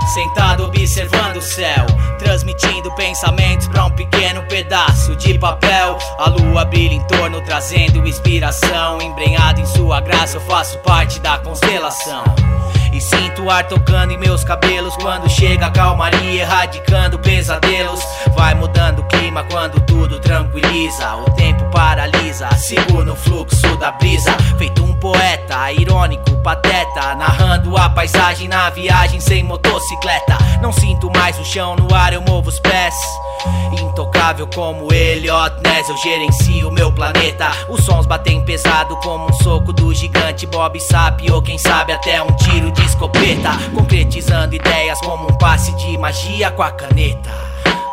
sentado observando o céu, transmitindo pensamentos pra um pequeno pedaço de papel. A lua brilha em torno, trazendo inspiração. Embrenhado em sua graça, eu faço parte da constelação. E sinto o ar tocando em meus cabelos quando chega a calmaria, erradicando pesadelos. Vai mudando o clima quando tudo tranquiliza, o tempo paralisa, sigo no fluxo da brisa. Feito um poeta, irônico, pateta, narrando a paisagem na viagem sem motocicleta. Não sinto mais o chão no ar, eu movo os pés. Intocável como Elliot Ness, eu gerencio meu planeta. Os sons batem pesado como um soco do gigante Bob Sapp, ou quem sabe até um tiro de escopeta, concretizando ideias como um passe de magia com a caneta.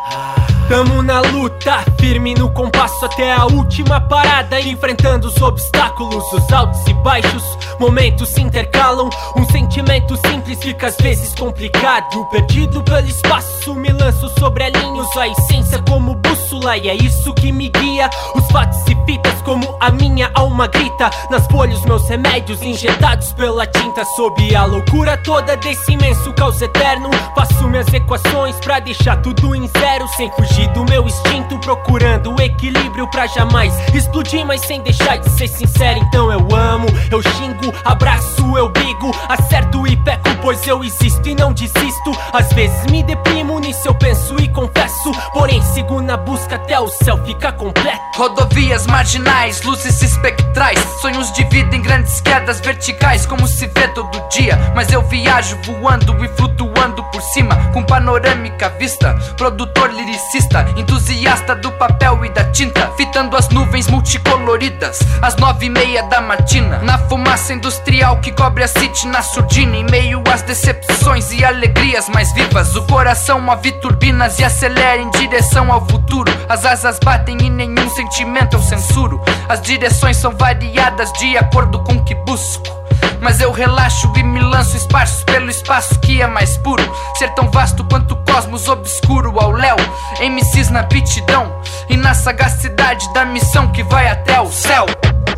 Tamo na luta, firme no compasso até a última parada, enfrentando os obstáculos, os altos e baixos. Momentos se intercalam, um sentimento simples fica às vezes complicado. Perdido pelo espaço, me lanço sobre alinhos, a essência como bússola, e é isso que me guia. Os fatos e fitas como a minha alma grita, nas folhas meus remédios injetados pela tinta. Sob a loucura toda desse imenso caos eterno, faço minhas equações pra deixar tudo em zero, sem fugir do meu instinto, procurando o equilíbrio pra jamais explodir, mas sem deixar de ser sincero. Então eu amo, eu xingo, abraço, eu brigo, acerto e peco, pois eu existo e não desisto. Às vezes me deprimo, nisso eu penso e confesso, porém sigo na busca até o céu ficar completo. Rodovias marginais, luzes espectrais, sonhos de vida em grandes quedas verticais, como se vê todo dia. Mas eu viajo voando e flutuando por cima, com panorâmica vista. Produtor liricista, entusiasta do papel e da tinta, fitando as nuvens multicoloridas, às 9:30 da matina. Na fumaça industrial que cobre a city na surdina, em meio às decepções e alegrias mais vivas, o coração move turbinas e acelera em direção ao futuro. As asas batem e nenhum sentimento eu censuro. As direções são variadas de acordo com o que busco, mas eu relaxo e me lanço esparso pelo espaço que é mais puro. Ser tão vasto quanto o cosmos obscuro ao léu. MCs na aptidão e na sagacidade da missão que vai até o céu.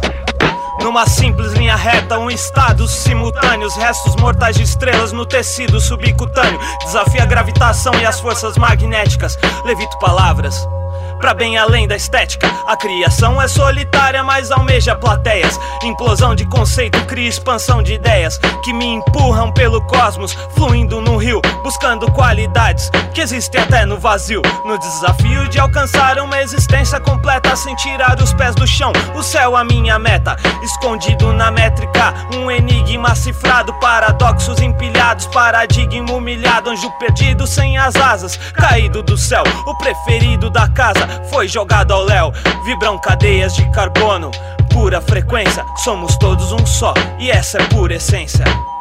Numa simples linha reta, um estado simultâneo, os restos mortais de estrelas no tecido subcutâneo. Desafia a gravitação e as forças magnéticas, levito palavras pra bem além da estética. A criação é solitária, mas almeja plateias. Implosão de conceito cria expansão de ideias que me empurram pelo cosmos, fluindo no rio, buscando qualidades que existem até no vazio. No desafio de alcançar uma existência completa, sem tirar os pés do chão, o céu a minha meta. Escondido na métrica, um enigma cifrado, paradoxos empilhados, paradigma humilhado, anjo perdido sem as asas, caído do céu. O preferido da casa foi jogado ao léu. Vibram cadeias de carbono, pura frequência. Somos todos um só, e essa é pura essência.